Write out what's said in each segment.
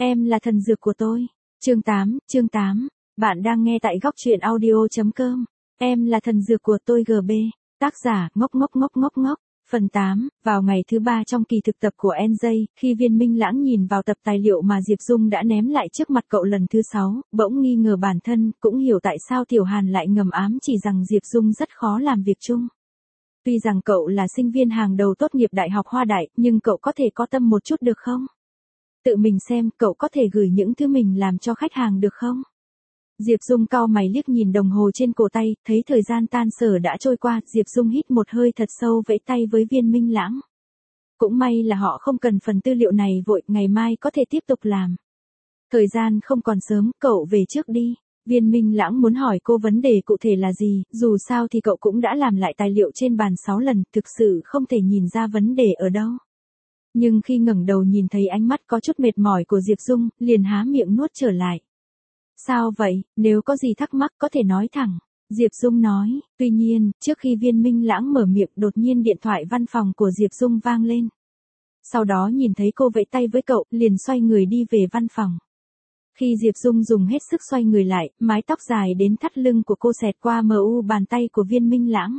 Em là thần dược của tôi. Chương 8. Bạn đang nghe tại góc truyện audio.com. Em là thần dược của tôi GB. Tác giả ngốc ngốc ngốc ngốc ngốc. Phần 8, vào ngày thứ 3 trong kỳ thực tập của NJ, khi Viên Minh Lãng nhìn vào tập tài liệu mà Diệp Dung đã ném lại trước mặt cậu lần thứ 6, bỗng nghi ngờ bản thân, cũng hiểu tại sao Tiểu Hàn lại ngầm ám chỉ rằng Diệp Dung rất khó làm việc chung. Tuy rằng cậu là sinh viên hàng đầu tốt nghiệp Đại học Hoa Đại, nhưng cậu có thể có tâm một chút được không? Tự mình xem, cậu có thể gửi những thứ mình làm cho khách hàng được không? Diệp Dung cau mày liếc nhìn đồng hồ trên cổ tay, thấy thời gian tan sở đã trôi qua, Diệp Dung hít một hơi thật sâu vẫy tay với Viên Minh Lãng. Cũng may là họ không cần phần tư liệu này vội, ngày mai có thể tiếp tục làm. Thời gian không còn sớm, cậu về trước đi. Viên Minh Lãng muốn hỏi cô vấn đề cụ thể là gì, dù sao thì cậu cũng đã làm lại tài liệu trên bàn 6 lần, thực sự không thể nhìn ra vấn đề ở đâu. Nhưng khi ngẩng đầu nhìn thấy ánh mắt có chút mệt mỏi của Diệp Dung, liền há miệng nuốt trở lại. Sao vậy, nếu có gì thắc mắc có thể nói thẳng. Diệp Dung nói, tuy nhiên, trước khi Viên Minh Lãng mở miệng đột nhiên điện thoại văn phòng của Diệp Dung vang lên. Sau đó nhìn thấy cô vẫy tay với cậu, liền xoay người đi về văn phòng. Khi Diệp Dung dùng hết sức xoay người lại, mái tóc dài đến thắt lưng của cô xẹt qua mu bàn tay của Viên Minh Lãng.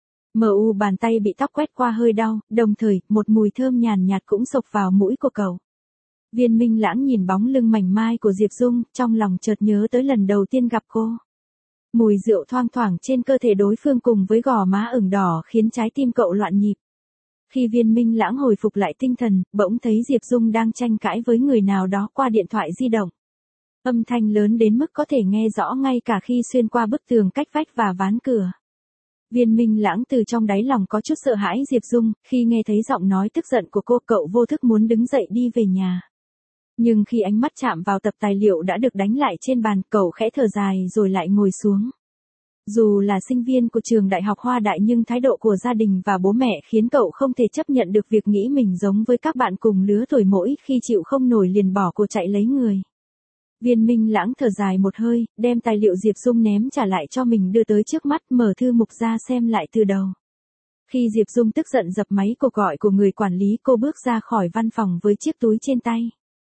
Mu bàn tay bị tóc quét qua hơi đau, đồng thời, một mùi thơm nhàn nhạt cũng xộc vào mũi của cậu. Viên Minh Lãng nhìn bóng lưng mảnh mai của Diệp Dung, trong lòng chợt nhớ tới lần đầu tiên gặp cô. Mùi rượu thoang thoảng trên cơ thể đối phương cùng với gò má ửng đỏ khiến trái tim cậu loạn nhịp. Khi Viên Minh Lãng hồi phục lại tinh thần, bỗng thấy Diệp Dung đang tranh cãi với người nào đó qua điện thoại di động. Âm thanh lớn đến mức có thể nghe rõ ngay cả khi xuyên qua bức tường cách vách và ván cửa. Viên Minh Lãng từ trong đáy lòng có chút sợ hãi Diệp Dung, khi nghe thấy giọng nói tức giận của cô, cậu vô thức muốn đứng dậy đi về nhà. Nhưng khi ánh mắt chạm vào tập tài liệu đã được đánh lại trên bàn, cậu khẽ thở dài rồi lại ngồi xuống. Dù là sinh viên của trường Đại học Hoa Đại nhưng thái độ của gia đình và bố mẹ khiến cậu không thể chấp nhận được việc nghĩ mình giống với các bạn cùng lứa tuổi, mỗi khi chịu không nổi liền bỏ cuộc chạy lấy người. Viên Minh Lãng thở dài một hơi, đem tài liệu Diệp Dung ném trả lại cho mình đưa tới trước mắt, mở thư mục ra xem lại từ đầu. Khi Diệp Dung tức giận dập máy cuộc gọi của người quản lý, cô bước ra khỏi văn phòng với chiếc túi trên tay.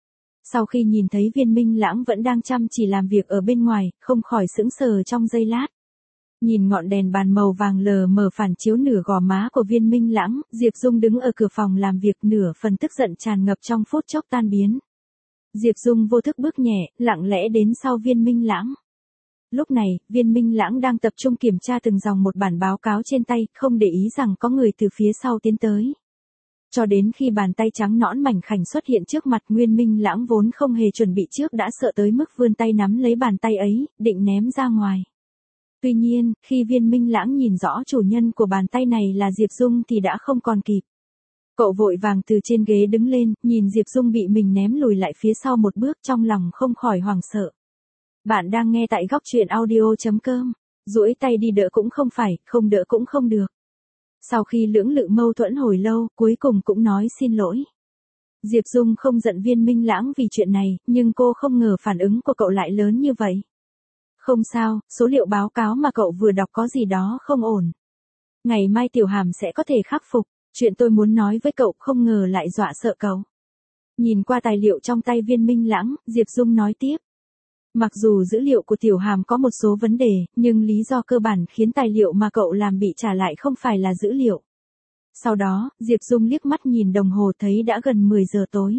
Sau khi nhìn thấy Viên Minh Lãng vẫn đang chăm chỉ làm việc ở bên ngoài, không khỏi sững sờ trong giây lát. Nhìn ngọn đèn bàn màu vàng lờ mờ phản chiếu nửa gò má của Viên Minh Lãng, Diệp Dung đứng ở cửa phòng làm việc, nửa phần tức giận tràn ngập trong phút chốc tan biến. Diệp Dung vô thức bước nhẹ, lặng lẽ đến sau Viên Minh Lãng. Lúc này, Viên Minh Lãng đang tập trung kiểm tra từng dòng một bản báo cáo trên tay, không để ý rằng có người từ phía sau tiến tới. Cho đến khi bàn tay trắng nõn mảnh khảnh xuất hiện trước mặt, Viên Minh Lãng vốn không hề chuẩn bị trước đã sợ tới mức vươn tay nắm lấy bàn tay ấy, định ném ra ngoài. Tuy nhiên, khi Viên Minh Lãng nhìn rõ chủ nhân của bàn tay này là Diệp Dung thì đã không còn kịp. Cậu vội vàng từ trên ghế đứng lên, nhìn Diệp Dung bị mình ném lùi lại phía sau một bước, trong lòng không khỏi hoảng sợ. Bạn đang nghe tại góc truyện audio.com. Duỗi tay đi đỡ cũng không phải, không đỡ cũng không được. Sau khi lưỡng lự mâu thuẫn hồi lâu, cuối cùng cũng nói xin lỗi. Diệp Dung không giận Viên Minh Lãng vì chuyện này, nhưng cô không ngờ phản ứng của cậu lại lớn như vậy. Không sao, số liệu báo cáo mà cậu vừa đọc có gì đó không ổn. Ngày mai Tiểu Hàm sẽ có thể khắc phục. Chuyện tôi muốn nói với cậu không ngờ lại dọa sợ cậu. Nhìn qua tài liệu trong tay Viên Minh Lãng, Diệp Dung nói tiếp. Mặc dù dữ liệu của Tiểu Hàm có một số vấn đề, nhưng lý do cơ bản khiến tài liệu mà cậu làm bị trả lại không phải là dữ liệu. Sau đó, Diệp Dung liếc mắt nhìn đồng hồ thấy đã gần 10 giờ tối.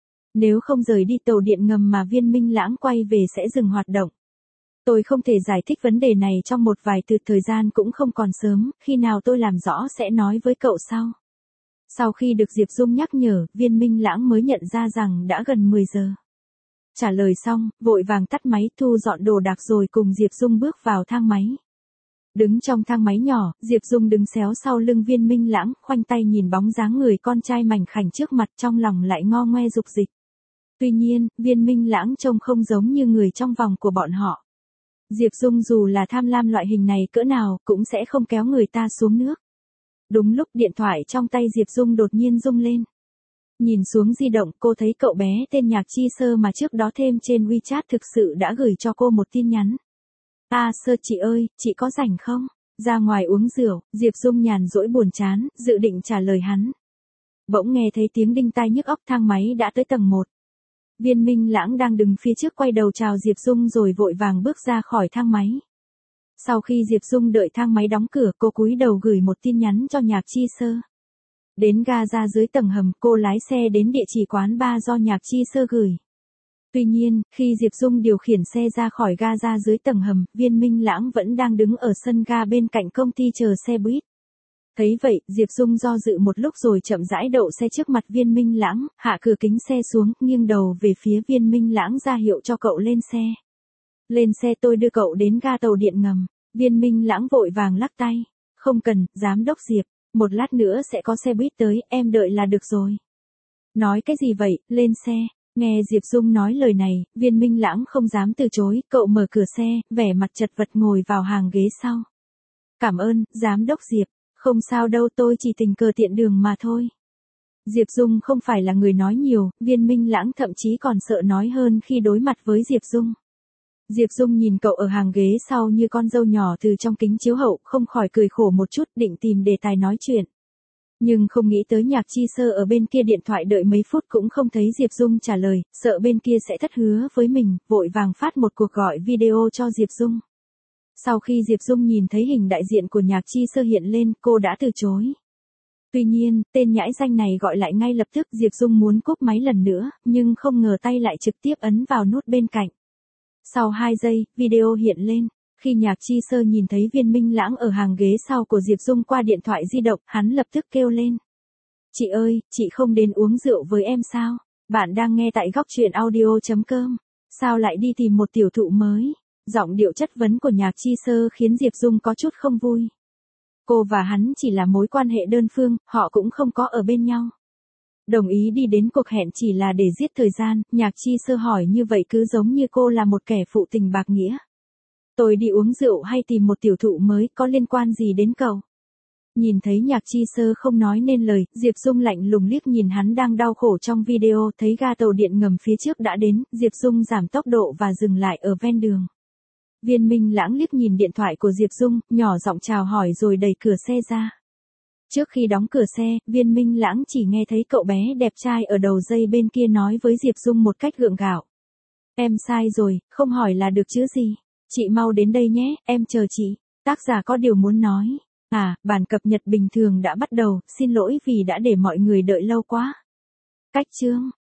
Nếu không rời đi tàu điện ngầm mà Viên Minh Lãng quay về sẽ dừng hoạt động. Tôi không thể giải thích vấn đề này trong một vài từ, thời gian cũng không còn sớm, khi nào tôi làm rõ sẽ nói với cậu sau. Sau khi được Diệp Dung nhắc nhở, Viên Minh Lãng mới nhận ra rằng đã gần 10 giờ. Trả lời xong, vội vàng tắt máy, thu dọn đồ đạc rồi cùng Diệp Dung bước vào thang máy. Đứng trong thang máy nhỏ, Diệp Dung đứng xéo sau lưng Viên Minh Lãng, khoanh tay nhìn bóng dáng người con trai mảnh khảnh trước mặt, trong lòng lại ngo ngoe dục dịch. Tuy nhiên, Viên Minh Lãng trông không giống như người trong vòng của bọn họ. Diệp Dung dù là tham lam loại hình này cỡ nào, cũng sẽ không kéo người ta xuống nước. Đúng lúc điện thoại trong tay Diệp Dung đột nhiên rung lên. Nhìn xuống di động, cô thấy cậu bé tên Nhạc Chi Sơ mà trước đó thêm trên WeChat thực sự đã gửi cho cô một tin nhắn. Sơ chị ơi, chị có rảnh không? Ra ngoài uống rượu, Diệp Dung nhàn rỗi buồn chán, dự định trả lời hắn. Bỗng nghe thấy tiếng đinh tai nhức óc, thang máy đã tới tầng 1. Viên Minh Lãng đang đứng phía trước quay đầu chào Diệp Dung rồi vội vàng bước ra khỏi thang máy. Sau khi Diệp Dung đợi thang máy đóng cửa, cô cúi đầu gửi một tin nhắn cho Nhạc Chi Sơ. Đến ga ra dưới tầng hầm, cô lái xe đến địa chỉ quán bar do Nhạc Chi Sơ gửi. Tuy nhiên, khi Diệp Dung điều khiển xe ra khỏi ga ra dưới tầng hầm, Viên Minh Lãng vẫn đang đứng ở sân ga bên cạnh công ty chờ xe buýt. Thấy vậy, Diệp Dung do dự một lúc rồi chậm rãi đậu xe trước mặt Viên Minh Lãng, hạ cửa kính xe xuống, nghiêng đầu về phía Viên Minh Lãng ra hiệu cho cậu lên xe. Lên xe, tôi đưa cậu đến ga tàu điện ngầm. Viên Minh Lãng vội vàng lắc tay. Không cần, giám đốc Diệp, một lát nữa sẽ có xe buýt tới, em đợi là được rồi. Nói cái gì vậy, lên xe. Nghe Diệp Dung nói lời này, Viên Minh Lãng không dám từ chối, cậu mở cửa xe, vẻ mặt chật vật ngồi vào hàng ghế sau. Cảm ơn, giám đốc Diệp, không sao đâu, tôi chỉ tình cờ tiện đường mà thôi. Diệp Dung không phải là người nói nhiều, Viên Minh Lãng thậm chí còn sợ nói hơn khi đối mặt với Diệp Dung. Diệp Dung nhìn cậu ở hàng ghế sau như con dâu nhỏ từ trong kính chiếu hậu, không khỏi cười khổ một chút, định tìm đề tài nói chuyện. Nhưng không nghĩ tới Nhạc Chi Sơ ở bên kia điện thoại đợi mấy phút cũng không thấy Diệp Dung trả lời, sợ bên kia sẽ thất hứa với mình, vội vàng phát một cuộc gọi video cho Diệp Dung. Sau khi Diệp Dung nhìn thấy hình đại diện của Nhạc Chi Sơ hiện lên, cô đã từ chối. Tuy nhiên, tên nhãi danh này gọi lại ngay lập tức, Diệp Dung muốn cúp máy lần nữa, nhưng không ngờ tay lại trực tiếp ấn vào nút bên cạnh. Sau 2 giây, video hiện lên. Khi Nhạc Chi Sơ nhìn thấy Viên Minh Lãng ở hàng ghế sau của Diệp Dung qua điện thoại di động, hắn lập tức kêu lên. Chị ơi, chị không đến uống rượu với em sao? Bạn đang nghe tại góc truyện audio.com. Sao lại đi tìm một tiểu thụ mới? Giọng điệu chất vấn của Nhạc Chi Sơ khiến Diệp Dung có chút không vui. Cô và hắn chỉ là mối quan hệ đơn phương, họ cũng không có ở bên nhau. Đồng ý đi đến cuộc hẹn chỉ là để giết thời gian, Nhạc Chi Sơ hỏi như vậy cứ giống như cô là một kẻ phụ tình bạc nghĩa. Tôi đi uống rượu hay tìm một tiểu thụ mới, có liên quan gì đến cậu? Nhìn thấy Nhạc Chi Sơ không nói nên lời, Diệp Dung lạnh lùng liếc nhìn hắn đang đau khổ trong video, thấy ga tàu điện ngầm phía trước đã đến, Diệp Dung giảm tốc độ và dừng lại ở ven đường. Viên Minh Lãng liếc nhìn điện thoại của Diệp Dung, nhỏ giọng chào hỏi rồi đẩy cửa xe ra. Trước khi đóng cửa xe, Viên Minh Lãng chỉ nghe thấy cậu bé đẹp trai ở đầu dây bên kia nói với Diệp Dung một cách gượng gạo. Em sai rồi, không hỏi là được chứ gì. Chị mau đến đây nhé, em chờ chị. Tác giả có điều muốn nói. Bản cập nhật bình thường đã bắt đầu, xin lỗi vì đã để mọi người đợi lâu quá. Cách chương